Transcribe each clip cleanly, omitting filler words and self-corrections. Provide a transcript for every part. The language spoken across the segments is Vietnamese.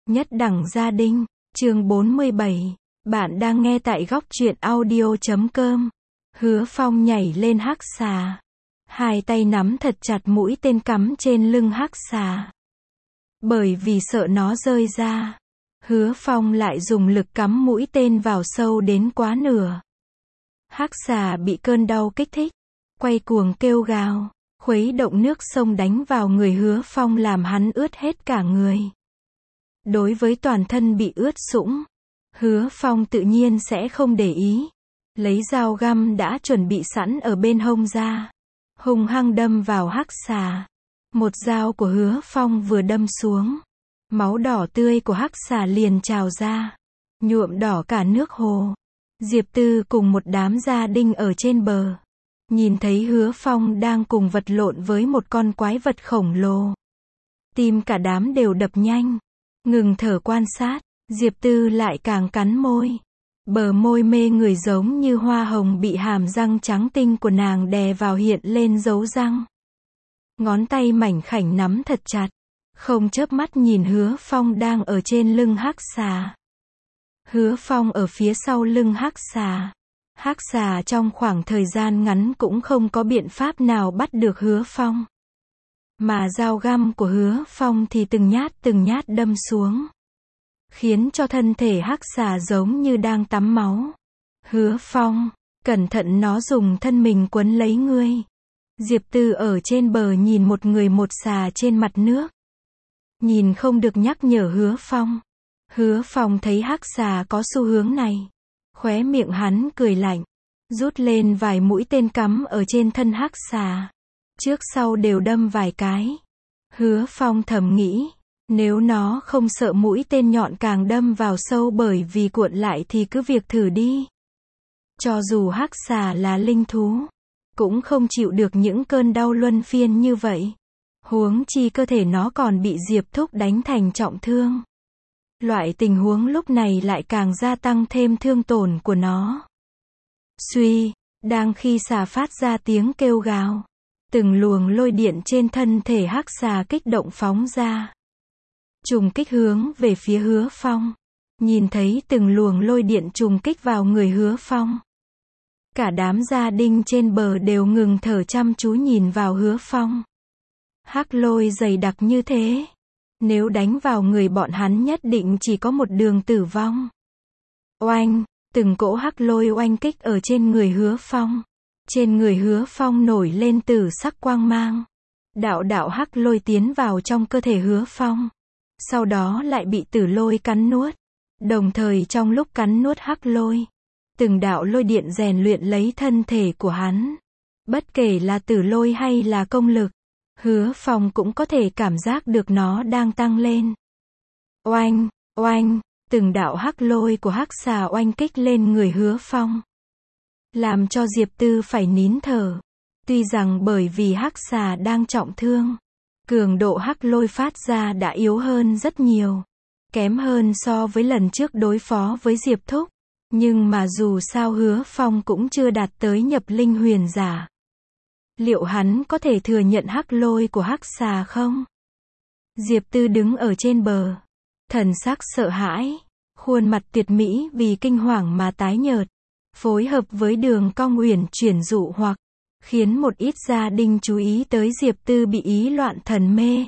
Nhất đẳng gia đình, chương 47. Bạn đang nghe tại góc truyện audio.com. Hứa Phong nhảy lên hắc xà. Hai tay nắm thật chặt mũi tên cắm trên lưng hắc xà. Bởi vì sợ nó rơi ra, Hứa Phong lại dùng lực cắm mũi tên vào sâu đến quá nửa. Hắc xà bị cơn đau kích thích, quay cuồng kêu gào, khuấy động nước sông đánh vào người Hứa Phong làm hắn ướt hết cả người. Đối với toàn thân bị ướt sũng, Hứa Phong tự nhiên sẽ không để ý. Lấy dao găm đã chuẩn bị sẵn ở bên hông ra, hung hăng đâm vào hắc xà. Một dao của Hứa Phong vừa đâm xuống, máu đỏ tươi của hắc xà liền trào ra, nhuộm đỏ cả nước hồ. Diệp Tư cùng một đám gia đình ở trên bờ, nhìn thấy Hứa Phong đang cùng vật lộn với một con quái vật khổng lồ. Tim cả đám đều đập nhanh, ngừng thở quan sát. Diệp Tư lại càng cắn môi. Bờ môi mê người giống như hoa hồng bị hàm răng trắng tinh của nàng đè vào hiện lên dấu răng. Ngón tay mảnh khảnh nắm thật chặt, không chớp mắt nhìn Hứa Phong đang ở trên lưng hắc xà. Hứa Phong ở phía sau lưng hắc xà. Hắc xà trong khoảng thời gian ngắn cũng không có biện pháp nào bắt được Hứa Phong. Mà dao găm của Hứa Phong thì từng nhát đâm xuống, khiến cho thân thể hắc xà giống như đang tắm máu. Hứa Phong, cẩn thận nó dùng thân mình quấn lấy ngươi. Diệp Tư ở trên bờ nhìn một người một xà trên mặt nước. Nhìn không được nhắc nhở Hứa Phong. Hứa Phong thấy hắc xà có xu hướng này, khóe miệng hắn cười lạnh, rút lên vài mũi tên cắm ở trên thân hắc xà. Trước sau đều đâm vài cái. Hứa Phong thầm nghĩ, nếu nó không sợ mũi tên nhọn càng đâm vào sâu bởi vì cuộn lại thì cứ việc thử đi. Cho dù hắc xà là linh thú, cũng không chịu được những cơn đau luân phiên như vậy. Huống chi cơ thể nó còn bị Diệp Thúc đánh thành trọng thương. Loại tình huống lúc này lại càng gia tăng thêm thương tổn của nó. Suy, đang khi xà phát ra tiếng kêu gào, từng luồng lôi điện trên thân thể hắc xà kích động phóng ra, trùng kích hướng về phía Hứa Phong. Nhìn thấy từng luồng lôi điện trùng kích vào người Hứa Phong, cả đám gia đình trên bờ đều ngừng thở chăm chú nhìn vào Hứa Phong. Hắc lôi dày đặc như thế, nếu đánh vào người bọn hắn nhất định chỉ có một đường tử vong. Oanh, từng cỗ hắc lôi oanh kích ở trên người Hứa Phong. Trên người Hứa Phong nổi lên tử sắc quang mang. Đạo đạo hắc lôi tiến vào trong cơ thể Hứa Phong, sau đó lại bị tử lôi cắn nuốt. Đồng thời trong lúc cắn nuốt hắc lôi, từng đạo lôi điện rèn luyện lấy thân thể của hắn. Bất kể là tử lôi hay là công lực, Hứa Phong cũng có thể cảm giác được nó đang tăng lên. Oanh, oanh, từng đạo hắc lôi của hắc xà oanh kích lên người Hứa Phong, làm cho Diệp Tư phải nín thở. Tuy rằng bởi vì hắc xà đang trọng thương, cường độ hắc lôi phát ra đã yếu hơn rất nhiều, kém hơn so với lần trước đối phó với Diệp Thúc. Nhưng mà dù sao Hứa Phong cũng chưa đạt tới nhập linh huyền giả. Liệu hắn có thể thừa nhận hắc lôi của hắc xà không? Diệp Tư đứng ở trên bờ, thần sắc sợ hãi, khuôn mặt tuyệt mỹ vì kinh hoàng mà tái nhợt, phối hợp với đường cong uyển chuyển dụ hoặc, khiến một ít gia đình chú ý tới Diệp Tư bị ý loạn thần mê.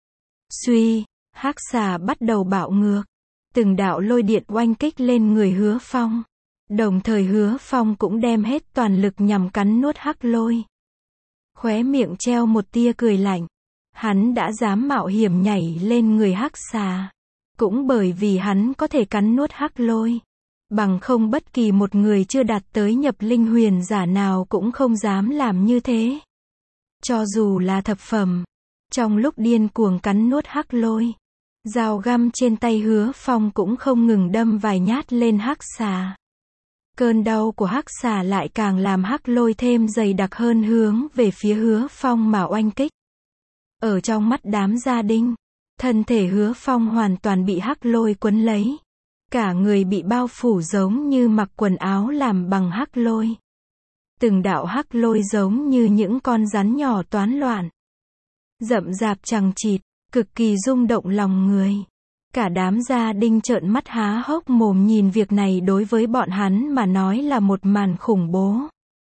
Suy, hắc xà bắt đầu bạo ngược, từng đạo lôi điện oanh kích lên người Hứa Phong. Đồng thời Hứa Phong cũng đem hết toàn lực nhằm cắn nuốt hắc lôi. Khóe miệng treo một tia cười lạnh. Hắn đã dám mạo hiểm nhảy lên người hắc xà, cũng bởi vì hắn có thể cắn nuốt hắc lôi. Bằng không bất kỳ một người chưa đạt tới nhập linh huyền giả nào cũng không dám làm như thế. Cho dù là thập phẩm, trong lúc điên cuồng cắn nuốt hắc lôi, dao găm trên tay Hứa Phong cũng không ngừng đâm vài nhát lên hắc xà. Cơn đau của hắc xà lại càng làm hắc lôi thêm dày đặc hơn hướng về phía Hứa Phong mà oanh kích. Ở trong mắt đám gia đình, thân thể Hứa Phong hoàn toàn bị hắc lôi quấn lấy. Cả người bị bao phủ giống như mặc quần áo làm bằng hắc lôi. Từng đạo hắc lôi giống như những con rắn nhỏ toán loạn, rậm rạp chằng chịt, cực kỳ rung động lòng người. Cả đám gia đình trợn mắt há hốc mồm nhìn việc này, đối với bọn hắn mà nói là một màn khủng bố.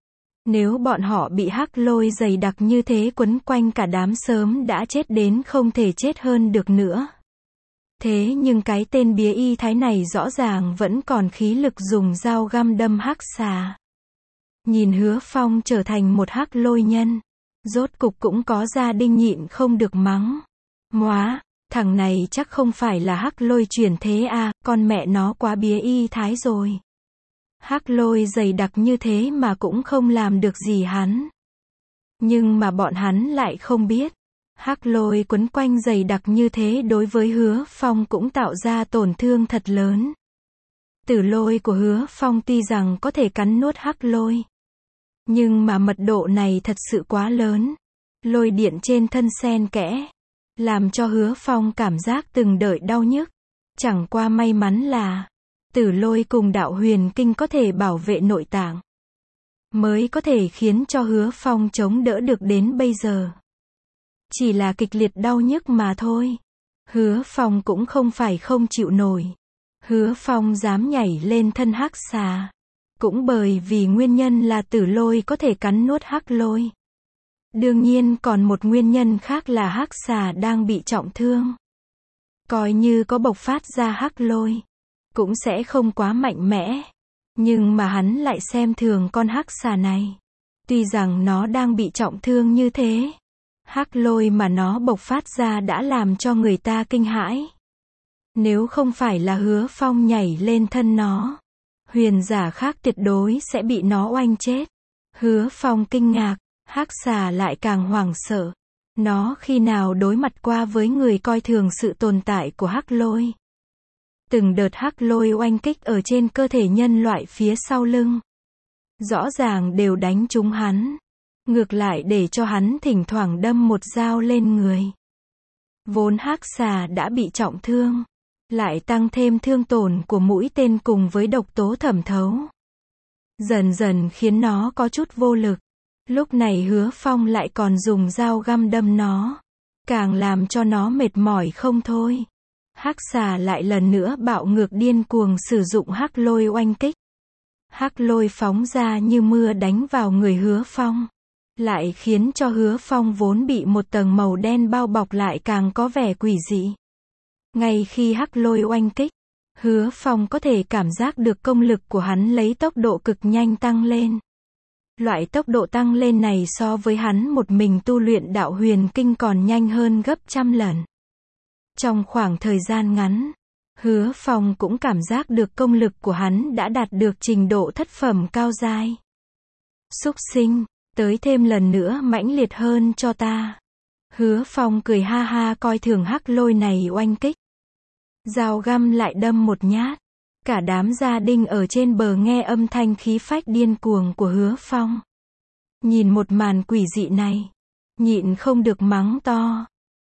Nếu bọn họ bị hắc lôi dày đặc như thế quấn quanh cả đám sớm đã chết đến không thể chết hơn được nữa. Thế nhưng cái tên bía y thái này rõ ràng vẫn còn khí lực dùng dao găm đâm hắc xà. Nhìn Hứa Phong trở thành một hắc lôi nhân, rốt cục cũng có gia đình nhịn không được mắng. Móa, thằng này chắc không phải là hắc lôi chuyển thế à, con mẹ nó quá bía y thái rồi. Hắc lôi dày đặc như thế mà cũng không làm được gì hắn. Nhưng mà bọn hắn lại không biết, hắc lôi quấn quanh dày đặc như thế đối với Hứa Phong cũng tạo ra tổn thương thật lớn. Tử lôi của Hứa Phong tuy rằng có thể cắn nuốt hắc lôi, nhưng mà mật độ này thật sự quá lớn. Lôi điện trên thân xen kẽ, làm cho Hứa Phong cảm giác từng đợi đau nhức. Chẳng qua may mắn là tử lôi cùng đạo huyền kinh có thể bảo vệ nội tạng, mới có thể khiến cho Hứa Phong chống đỡ được đến bây giờ. Chỉ là kịch liệt đau nhức mà thôi. Hứa Phong cũng không phải không chịu nổi. Hứa Phong dám nhảy lên thân hắc xà, cũng bởi vì nguyên nhân là tử lôi có thể cắn nuốt hắc lôi. Đương nhiên còn một nguyên nhân khác là hắc xà đang bị trọng thương. Coi như có bộc phát ra hắc lôi, cũng sẽ không quá mạnh mẽ. Nhưng mà hắn lại xem thường con hắc xà này. Tuy rằng nó đang bị trọng thương như thế, hắc lôi mà nó bộc phát ra đã làm cho người ta kinh hãi. Nếu không phải là Hứa Phong nhảy lên thân nó, huyền giả khác tuyệt đối sẽ bị nó oanh chết. Hứa Phong kinh ngạc, hắc xà lại càng hoảng sợ. Nó khi nào đối mặt qua với người coi thường sự tồn tại của hắc lôi. Từng đợt hắc lôi oanh kích ở trên cơ thể nhân loại phía sau lưng, rõ ràng đều đánh trúng hắn. Ngược lại để cho hắn thỉnh thoảng đâm một dao lên người. Vốn hắc xà đã bị trọng thương, lại tăng thêm thương tổn của mũi tên cùng với độc tố thẩm thấu, dần dần khiến nó có chút vô lực. Lúc này Hứa Phong lại còn dùng dao găm đâm nó, càng làm cho nó mệt mỏi không thôi. Hắc xà lại lần nữa bạo ngược điên cuồng sử dụng hắc lôi oanh kích. Hắc lôi phóng ra như mưa đánh vào người Hứa Phong, lại khiến cho Hứa Phong vốn bị một tầng màu đen bao bọc lại càng có vẻ quỷ dị. Ngay khi hắc lôi oanh kích, Hứa Phong có thể cảm giác được công lực của hắn lấy tốc độ cực nhanh tăng lên. Loại tốc độ tăng lên này so với hắn một mình tu luyện đạo huyền kinh còn nhanh hơn gấp trăm lần. Trong khoảng thời gian ngắn, Hứa Phong cũng cảm giác được công lực của hắn đã đạt được trình độ thất phẩm cao giai. Súc sinh, tới thêm lần nữa mãnh liệt hơn cho ta. Hứa Phong cười ha ha coi thường hắc lôi này oanh kích. Dao găm lại đâm một nhát. Cả đám gia đình ở trên bờ nghe âm thanh khí phách điên cuồng của Hứa Phong. Nhìn một màn quỷ dị này, nhịn không được mắng to.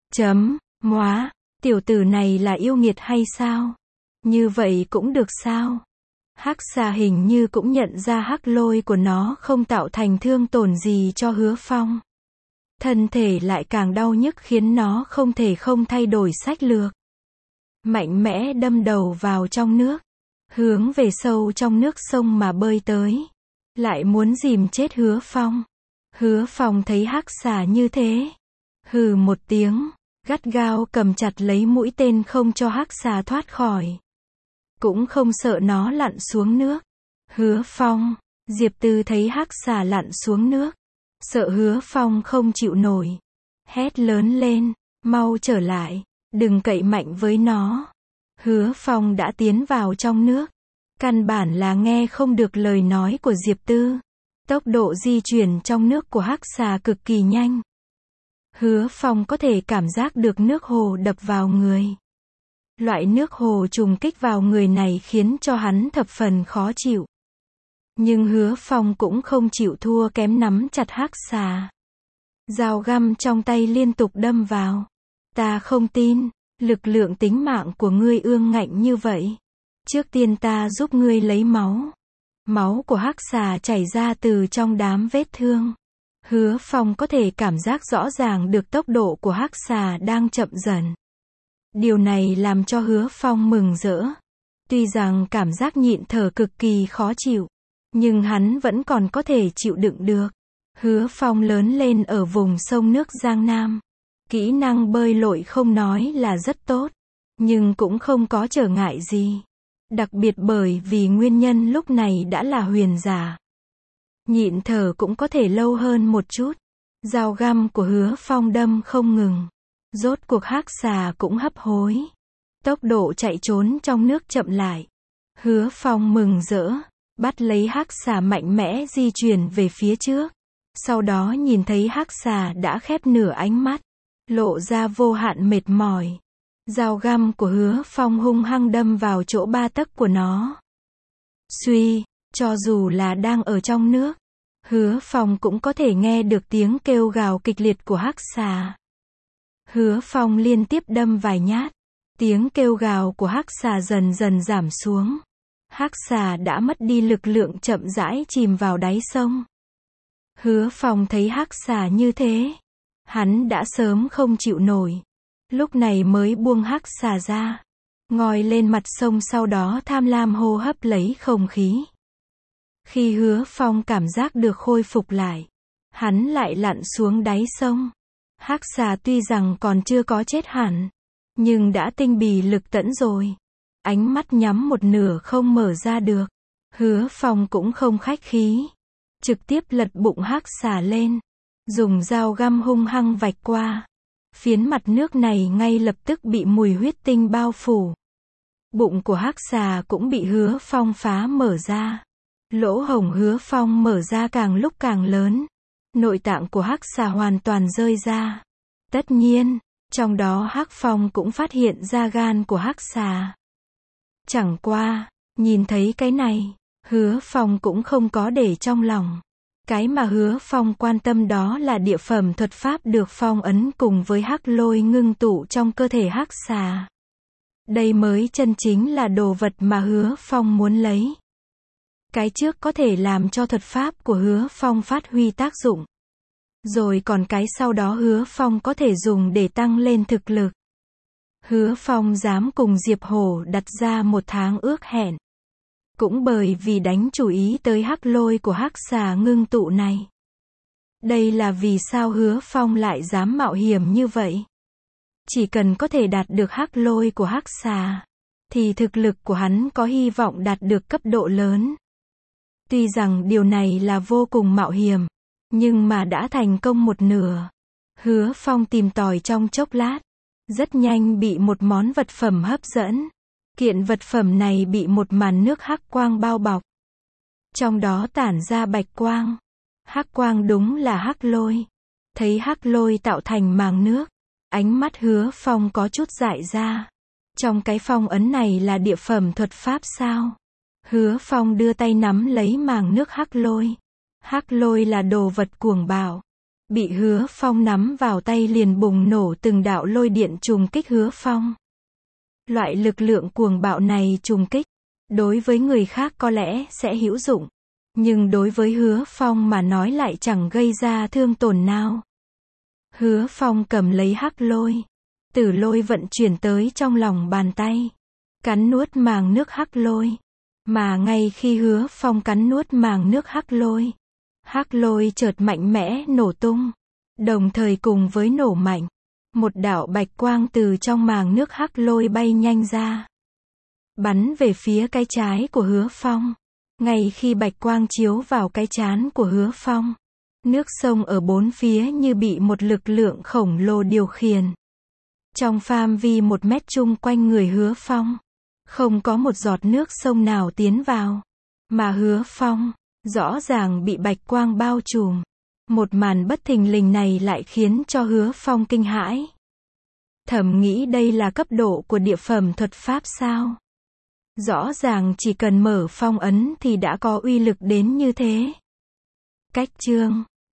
Móa, tiểu tử này là yêu nghiệt hay sao? Như vậy cũng được sao? Hắc xà hình như cũng nhận ra hắc lôi của nó không tạo thành thương tổn gì cho Hứa Phong. Thân thể lại càng đau nhức khiến nó không thể không thay đổi sách lược. Mạnh mẽ đâm đầu vào trong nước, hướng về sâu trong nước sông mà bơi tới. Lại muốn dìm chết Hứa Phong. Hứa Phong thấy hắc xà như thế, hừ một tiếng, gắt gao cầm chặt lấy mũi tên không cho hắc xà thoát khỏi. Cũng không sợ nó lặn xuống nước. Hứa Phong, Diệp Tư thấy hắc xà lặn xuống nước, sợ Hứa Phong không chịu nổi, hét lớn lên, mau trở lại, đừng cậy mạnh với nó. Hứa Phong đã tiến vào trong nước, căn bản là nghe không được lời nói của Diệp Tư. Tốc độ di chuyển trong nước của hắc xà cực kỳ nhanh. Hứa Phong có thể cảm giác được nước hồ đập vào người. Loại nước hồ trùng kích vào người này khiến cho hắn thập phần khó chịu. Nhưng Hứa Phong cũng không chịu thua kém, nắm chặt hắc xà. Dao găm trong tay liên tục đâm vào. Ta không tin, lực lượng tính mạng của ngươi ương ngạnh như vậy. Trước tiên ta giúp ngươi lấy máu. Máu của hắc xà chảy ra từ trong đám vết thương. Hứa Phong có thể cảm giác rõ ràng được tốc độ của hắc xà đang chậm dần. Điều này làm cho Hứa Phong mừng rỡ. Tuy rằng cảm giác nhịn thở cực kỳ khó chịu, nhưng hắn vẫn còn có thể chịu đựng được. Hứa Phong lớn lên ở vùng sông nước Giang Nam. Kỹ năng bơi lội không nói là rất tốt, nhưng cũng không có trở ngại gì. Đặc biệt bởi vì nguyên nhân lúc này đã là huyền giả. Nhịn thở cũng có thể lâu hơn một chút. Dao găm của Hứa Phong đâm không ngừng. Rốt cuộc hắc xà cũng hấp hối. Tốc độ chạy trốn trong nước chậm lại. Hứa Phong mừng rỡ, bắt lấy hắc xà mạnh mẽ di chuyển về phía trước. Sau đó nhìn thấy hắc xà đã khép nửa ánh mắt, lộ ra vô hạn mệt mỏi. Dao găm của Hứa Phong hung hăng đâm vào chỗ ba tấc của nó. Suy, cho dù là đang ở trong nước, Hứa Phong cũng có thể nghe được tiếng kêu gào kịch liệt của hắc xà. Hứa Phong liên tiếp đâm vài nhát. Tiếng kêu gào của hắc xà dần dần giảm xuống. Hắc xà đã mất đi lực lượng chậm rãi chìm vào đáy sông. Hứa Phong thấy hắc xà như thế, hắn đã sớm không chịu nổi. Lúc này mới buông hắc xà ra, ngoi lên mặt sông, sau đó tham lam hô hấp lấy không khí. Khi Hứa Phong cảm giác được khôi phục lại, hắn lại lặn xuống đáy sông. Hắc xà tuy rằng còn chưa có chết hẳn, nhưng đã tinh bì lực tẫn rồi. Ánh mắt nhắm một nửa không mở ra được. Hứa Phong cũng không khách khí, trực tiếp lật bụng hắc xà lên, dùng dao găm hung hăng vạch qua. Phiến mặt nước này ngay lập tức bị mùi huyết tinh bao phủ. Bụng của hắc xà cũng bị Hứa Phong phá mở ra. Lỗ hổng Hứa Phong mở ra càng lúc càng lớn. Nội tạng của hắc xà hoàn toàn rơi ra. Tất nhiên, trong đó Hắc Phong cũng phát hiện ra gan của hắc xà. Chẳng qua, nhìn thấy cái này, Hứa Phong cũng không có để trong lòng. Cái mà Hứa Phong quan tâm đó là địa phẩm thuật pháp được phong ấn cùng với hắc lôi ngưng tụ trong cơ thể hắc xà. Đây mới chân chính là đồ vật mà Hứa Phong muốn lấy. Cái trước có thể làm cho thuật pháp của Hứa Phong phát huy tác dụng. Rồi còn cái sau đó Hứa Phong có thể dùng để tăng lên thực lực. Hứa Phong dám cùng Diệp Hổ đặt ra 1 tháng ước hẹn. Cũng bởi vì đánh chủ ý tới hắc lôi của hắc xà ngưng tụ này. Đây là vì sao Hứa Phong lại dám mạo hiểm như vậy. Chỉ cần có thể đạt được hắc lôi của hắc xà, thì thực lực của hắn có hy vọng đạt được cấp độ lớn. Tuy rằng điều này là vô cùng mạo hiểm, nhưng mà đã thành công một nửa. Hứa Phong tìm tòi trong chốc lát, rất nhanh bị một món vật phẩm hấp dẫn. Kiện vật phẩm này bị một màn nước hắc quang bao bọc. Trong đó tản ra bạch quang. Hắc quang đúng là hắc lôi. Thấy hắc lôi tạo thành màng nước, ánh mắt Hứa Phong có chút dại ra. Trong cái phong ấn này là địa phẩm thuật pháp sao? Hứa Phong đưa tay nắm lấy màng nước hắc lôi. Hắc lôi là đồ vật cuồng bạo. Bị Hứa Phong nắm vào tay liền bùng nổ từng đạo lôi điện trùng kích Hứa Phong. Loại lực lượng cuồng bạo này trùng kích, đối với người khác có lẽ sẽ hữu dụng, nhưng đối với Hứa Phong mà nói lại chẳng gây ra thương tổn nào. Hứa Phong cầm lấy hắc lôi, tử lôi vận chuyển tới trong lòng bàn tay, cắn nuốt màng nước hắc lôi. Mà ngay khi Hứa Phong cắn nuốt màng nước hắc lôi chợt mạnh mẽ nổ tung. Đồng thời cùng với nổ mạnh, một đạo bạch quang từ trong màng nước hắc lôi bay nhanh ra, bắn về phía cái trái của Hứa Phong. Ngay khi bạch quang chiếu vào cái trán của Hứa Phong, nước sông ở bốn phía như bị một lực lượng khổng lồ điều khiển. Trong phạm vi 1 mét chung quanh người Hứa Phong, không có một giọt nước sông nào tiến vào, mà Hứa Phong rõ ràng bị bạch quang bao trùm. Một màn bất thình lình này lại khiến cho Hứa Phong kinh hãi. Thầm nghĩ đây là cấp độ của địa phẩm thuật pháp sao? Rõ ràng chỉ cần mở phong ấn thì đã có uy lực đến như thế. Cách chương